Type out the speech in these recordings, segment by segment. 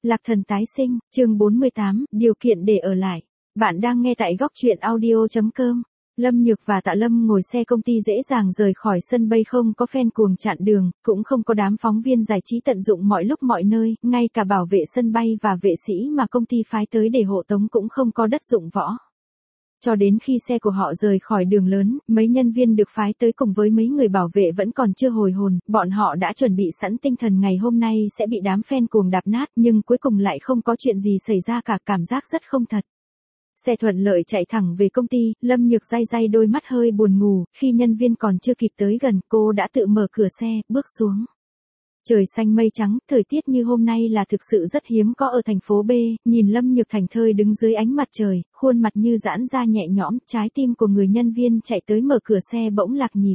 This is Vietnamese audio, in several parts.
Lạc Thần tái sinh, chương 48, điều kiện để ở lại. Bạn đang nghe tại góc truyện audio.com. Lâm Nhược và Tạ Lâm ngồi xe công ty dễ dàng rời khỏi sân bay, không có fan cuồng chặn đường, cũng không có đám phóng viên giải trí tận dụng mọi lúc mọi nơi, ngay cả bảo vệ sân bay và vệ sĩ mà công ty phái tới để hộ tống cũng không có đất dụng võ. Cho đến khi xe của họ rời khỏi đường lớn, mấy nhân viên được phái tới cùng với mấy người bảo vệ vẫn còn chưa hồi hồn, bọn họ đã chuẩn bị sẵn tinh thần ngày hôm nay sẽ bị đám fan cuồng đạp nát, nhưng cuối cùng lại không có chuyện gì xảy ra cả, cảm giác rất không thật. Xe thuận lợi chạy thẳng về công ty, Lâm Nhược day day đôi mắt hơi buồn ngủ, khi nhân viên còn chưa kịp tới gần, cô đã tự mở cửa xe, bước xuống. Trời xanh mây trắng, thời tiết như hôm nay là thực sự rất hiếm có ở thành phố B, nhìn Lâm Nhược thảnh thơi đứng dưới ánh mặt trời, khuôn mặt như giãn ra nhẹ nhõm, trái tim của người nhân viên chạy tới mở cửa xe bỗng lạc nhịp.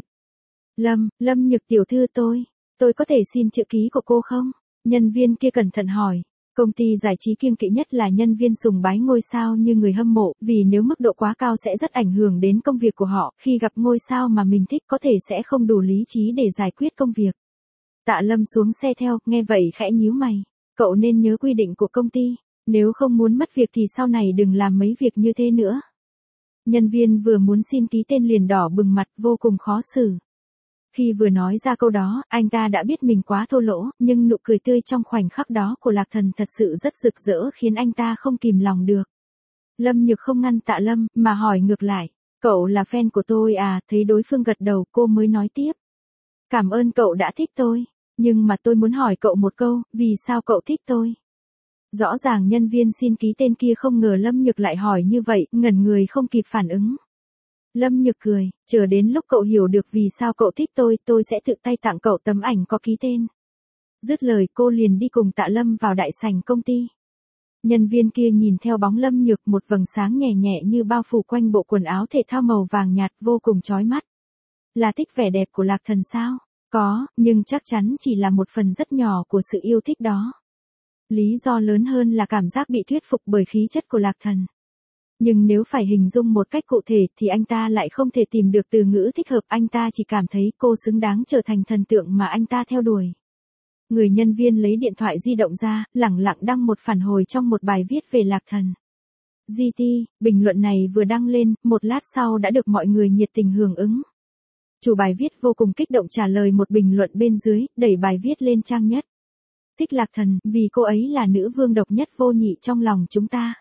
Lâm Nhược tiểu thư, tôi có thể xin chữ ký của cô không? Nhân viên kia cẩn thận hỏi. Công ty giải trí kiêng kỵ nhất là nhân viên sùng bái ngôi sao như người hâm mộ, vì nếu mức độ quá cao sẽ rất ảnh hưởng đến công việc của họ, khi gặp ngôi sao mà mình thích có thể sẽ không đủ lý trí để giải quyết công việc. Tạ Lâm xuống xe theo, nghe vậy khẽ nhíu mày. Cậu nên nhớ quy định của công ty, nếu không muốn mất việc thì sau này đừng làm mấy việc như thế nữa. Nhân viên vừa muốn xin ký tên liền đỏ bừng mặt, vô cùng khó xử. Khi vừa nói ra câu đó, anh ta đã biết mình quá thô lỗ, nhưng nụ cười tươi trong khoảnh khắc đó của Lạc Thần thật sự rất rực rỡ khiến anh ta không kìm lòng được. Lâm Nhược không ngăn Tạ Lâm, mà hỏi ngược lại, cậu là fan của tôi à? Thấy đối phương gật đầu, cô mới nói tiếp. Cảm ơn cậu đã thích tôi, nhưng mà tôi muốn hỏi cậu một câu, vì sao cậu thích tôi? Rõ ràng nhân viên xin ký tên kia không ngờ Lâm Nhược lại hỏi như vậy, ngẩn người không kịp phản ứng. Lâm Nhược cười, chờ đến lúc cậu hiểu được vì sao cậu thích tôi sẽ tự tay tặng cậu tấm ảnh có ký tên. Dứt lời cô liền đi cùng Tạ Lâm vào đại sảnh công ty. Nhân viên kia nhìn theo bóng Lâm Nhược, một vầng sáng nhẹ nhẹ như bao phủ quanh bộ quần áo thể thao màu vàng nhạt vô cùng chói mắt. Là thích vẻ đẹp của Lạc Thần sao? Có, nhưng chắc chắn chỉ là một phần rất nhỏ của sự yêu thích đó. Lý do lớn hơn là cảm giác bị thuyết phục bởi khí chất của Lạc Thần. Nhưng nếu phải hình dung một cách cụ thể thì anh ta lại không thể tìm được từ ngữ thích hợp, anh ta chỉ cảm thấy cô xứng đáng trở thành thần tượng mà anh ta theo đuổi. Người nhân viên lấy điện thoại di động ra, lẳng lặng đăng một phản hồi trong một bài viết về Lạc Thần. GT, bình luận này vừa đăng lên, một lát sau đã được mọi người nhiệt tình hưởng ứng. Chủ bài viết vô cùng kích động trả lời một bình luận bên dưới, đẩy bài viết lên trang nhất. Thích Lạc Thần, vì cô ấy là nữ vương độc nhất vô nhị trong lòng chúng ta.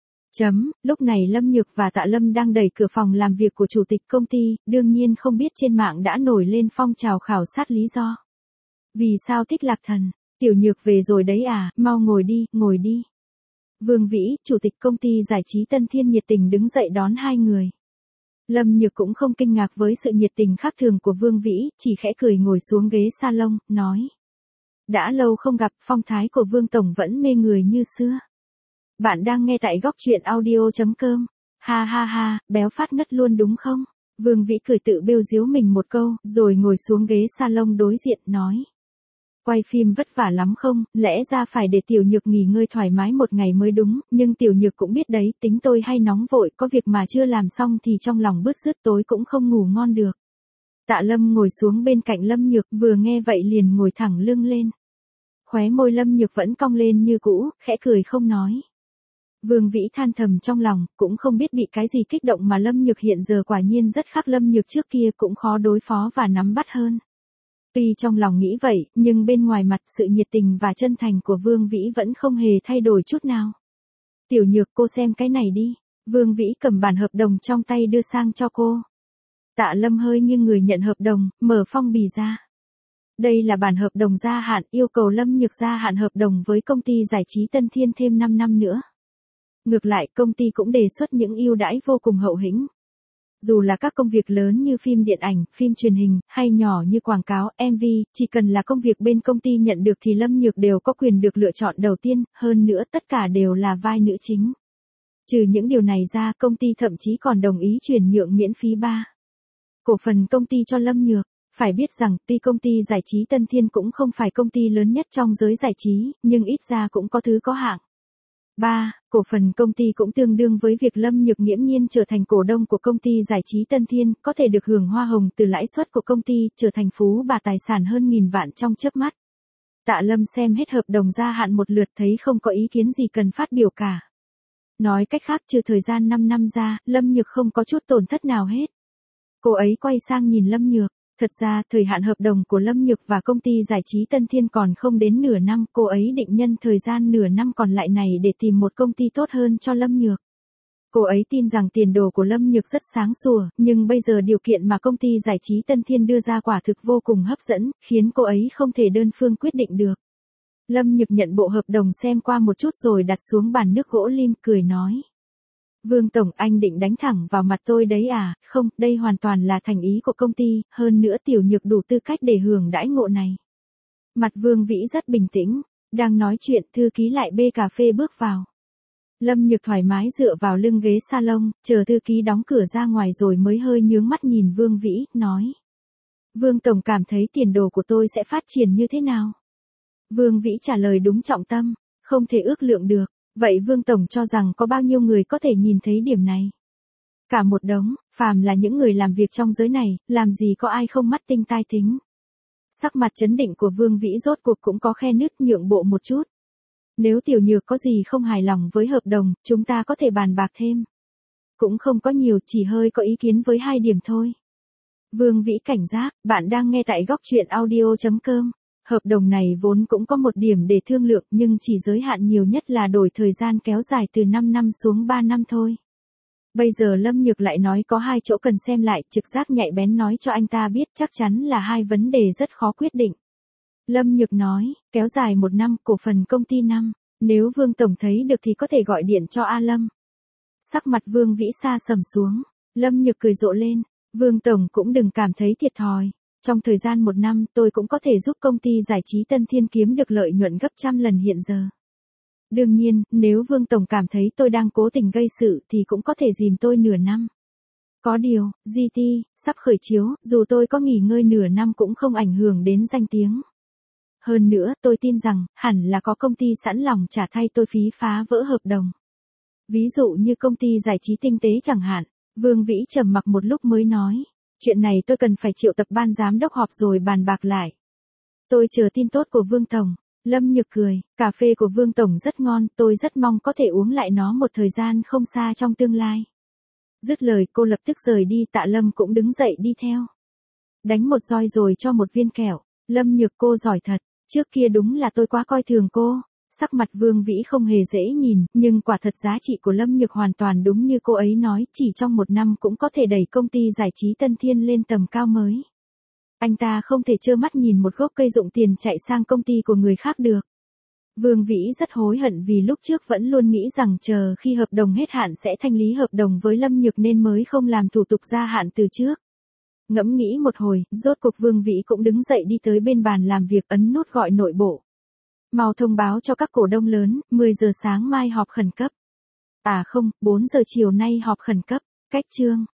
Lúc này Lâm Nhược và Tạ Lâm đang đẩy cửa phòng làm việc của chủ tịch công ty, đương nhiên không biết trên mạng đã nổi lên phong trào khảo sát lý do. Vì sao thích Lạc Thần? Tiểu Nhược về rồi đấy à, mau ngồi đi. Vương Vĩ, chủ tịch công ty giải trí Tân Thiên nhiệt tình đứng dậy đón hai người. Lâm Nhược cũng không kinh ngạc với sự nhiệt tình khác thường của Vương Vĩ, chỉ khẽ cười ngồi xuống ghế salon, nói. Đã lâu không gặp, phong thái của Vương Tổng vẫn mê người như xưa. Bạn đang nghe tại góc truyện audio.com. Ha, béo phát ngất luôn đúng không? Vương Vĩ cười tự bêu giếu mình một câu, rồi ngồi xuống ghế salon đối diện, nói. Quay phim vất vả lắm không, lẽ ra phải để Tiểu Nhược nghỉ ngơi thoải mái một ngày mới đúng, nhưng Tiểu Nhược cũng biết đấy, tính tôi hay nóng vội, có việc mà chưa làm xong thì trong lòng bứt rứt, tối cũng không ngủ ngon được. Tạ Lâm ngồi xuống bên cạnh Lâm Nhược, vừa nghe vậy liền ngồi thẳng lưng lên. Khóe môi Lâm Nhược vẫn cong lên như cũ, khẽ cười không nói. Vương Vĩ than thầm trong lòng, cũng không biết bị cái gì kích động mà Lâm Nhược hiện giờ quả nhiên rất khác Lâm Nhược trước kia, cũng khó đối phó và nắm bắt hơn. Tuy trong lòng nghĩ vậy, nhưng bên ngoài mặt sự nhiệt tình và chân thành của Vương Vĩ vẫn không hề thay đổi chút nào. Tiểu Nhược, cô xem cái này đi. Vương Vĩ cầm bản hợp đồng trong tay đưa sang cho cô. Tạ Lâm hơi nghiêng người nhận hợp đồng, mở phong bì ra. Đây là bản hợp đồng gia hạn, yêu cầu Lâm Nhược gia hạn hợp đồng với công ty giải trí Tân Thiên thêm 5 năm nữa. Ngược lại, công ty cũng đề xuất những ưu đãi vô cùng hậu hĩnh. Dù là các công việc lớn như phim điện ảnh, phim truyền hình, hay nhỏ như quảng cáo, MV, chỉ cần là công việc bên công ty nhận được thì Lâm Nhược đều có quyền được lựa chọn đầu tiên, hơn nữa tất cả đều là vai nữ chính. Trừ những điều này ra, công ty thậm chí còn đồng ý chuyển nhượng miễn phí 3 cổ phần công ty cho Lâm Nhược. Phải biết rằng, tuy công ty giải trí Tân Thiên cũng không phải công ty lớn nhất trong giới giải trí, nhưng ít ra cũng có thứ có hạng. 3. Cổ phần công ty cũng tương đương với việc Lâm Nhược nghiễm nhiên trở thành cổ đông của công ty giải trí Tân Thiên, có thể được hưởng hoa hồng từ lãi suất của công ty, trở thành phú bà tài sản hơn nghìn vạn trong chớp mắt. Tạ Lâm xem hết hợp đồng gia hạn một lượt thấy không có ý kiến gì cần phát biểu cả. Nói cách khác trừ thời gian 5 năm ra, Lâm Nhược không có chút tổn thất nào hết. Cô ấy quay sang nhìn Lâm Nhược. Thật ra, thời hạn hợp đồng của Lâm Nhược và công ty giải trí Tân Thiên còn không đến nửa năm, cô ấy định nhân thời gian nửa năm còn lại này để tìm một công ty tốt hơn cho Lâm Nhược. Cô ấy tin rằng tiền đồ của Lâm Nhược rất sáng sủa, nhưng bây giờ điều kiện mà công ty giải trí Tân Thiên đưa ra quả thực vô cùng hấp dẫn, khiến cô ấy không thể đơn phương quyết định được. Lâm Nhược nhận bộ hợp đồng xem qua một chút rồi đặt xuống bàn nước gỗ lim, cười nói. Vương Tổng, anh định đánh thẳng vào mặt tôi đấy à? Không, đây hoàn toàn là thành ý của công ty, hơn nữa Tiểu Nhược đủ tư cách để hưởng đãi ngộ này. Mặt Vương Vĩ rất bình tĩnh, đang nói chuyện, thư ký lại bê cà phê bước vào. Lâm Nhược thoải mái dựa vào lưng ghế salon, chờ thư ký đóng cửa ra ngoài rồi mới hơi nhướng mắt nhìn Vương Vĩ, nói. Vương Tổng cảm thấy tiền đồ của tôi sẽ phát triển như thế nào? Vương Vĩ trả lời đúng trọng tâm, không thể ước lượng được. Vậy Vương Tổng cho rằng có bao nhiêu người có thể nhìn thấy điểm này? Cả một đống, phàm là những người làm việc trong giới này, làm gì có ai không mắt tinh tai tính. Sắc mặt trấn định của Vương Vĩ rốt cuộc cũng có khe nứt, nhượng bộ một chút. Nếu Tiểu Nhược có gì không hài lòng với hợp đồng, chúng ta có thể bàn bạc thêm. Cũng không có nhiều, chỉ hơi có ý kiến với 2 điểm thôi. Vương Vĩ cảnh giác, bạn đang nghe tại góc truyện audio.com. Hợp đồng này vốn cũng có một điểm để thương lượng nhưng chỉ giới hạn nhiều nhất là đổi thời gian kéo dài từ 5 năm xuống 3 năm thôi. Bây giờ Lâm Nhược lại nói có 2 chỗ cần xem lại, trực giác nhạy bén nói cho anh ta biết chắc chắn là 2 vấn đề rất khó quyết định. Lâm Nhược nói, kéo dài 1 năm, cổ phần công ty 5, nếu Vương Tổng thấy được thì có thể gọi điện cho A Lâm. Sắc mặt Vương Vĩ xa sầm xuống, Lâm Nhược cười rộ lên, Vương Tổng cũng đừng cảm thấy thiệt thòi. Trong thời gian 1 năm tôi cũng có thể giúp công ty giải trí Tân Thiên kiếm được lợi nhuận gấp trăm lần hiện giờ. Đương nhiên, nếu Vương Tổng cảm thấy tôi đang cố tình gây sự thì cũng có thể dìm tôi nửa năm. Có điều, GT, sắp khởi chiếu, dù tôi có nghỉ ngơi nửa năm cũng không ảnh hưởng đến danh tiếng. Hơn nữa, tôi tin rằng, hẳn là có công ty sẵn lòng trả thay tôi phí phá vỡ hợp đồng. Ví dụ như công ty giải trí Tinh Tế chẳng hạn. Vương Vĩ trầm mặc một lúc mới nói. Chuyện này tôi cần phải triệu tập ban giám đốc họp rồi bàn bạc lại. Tôi chờ tin tốt của Vương Tổng. Lâm Nhược cười, cà phê của Vương Tổng rất ngon, tôi rất mong có thể uống lại nó một thời gian không xa trong tương lai. Dứt lời cô lập tức rời đi, Tạ Lâm cũng đứng dậy đi theo. Đánh một roi rồi cho một viên kẹo. Lâm Nhược cô giỏi thật, trước kia đúng là tôi quá coi thường cô. Sắc mặt Vương Vĩ không hề dễ nhìn, nhưng quả thật giá trị của Lâm Nhược hoàn toàn đúng như cô ấy nói, chỉ trong 1 năm cũng có thể đẩy công ty giải trí Tân Thiên lên tầm cao mới. Anh ta không thể trơ mắt nhìn một gốc cây dụng tiền chạy sang công ty của người khác được. Vương Vĩ rất hối hận vì lúc trước vẫn luôn nghĩ rằng chờ khi hợp đồng hết hạn sẽ thanh lý hợp đồng với Lâm Nhược nên mới không làm thủ tục gia hạn từ trước. Ngẫm nghĩ một hồi, rốt cuộc Vương Vĩ cũng đứng dậy đi tới bên bàn làm việc ấn nút gọi nội bộ. Mau thông báo cho các cổ đông lớn, 10 giờ sáng mai họp khẩn cấp. À không, 4 giờ chiều nay họp khẩn cấp, cách chương.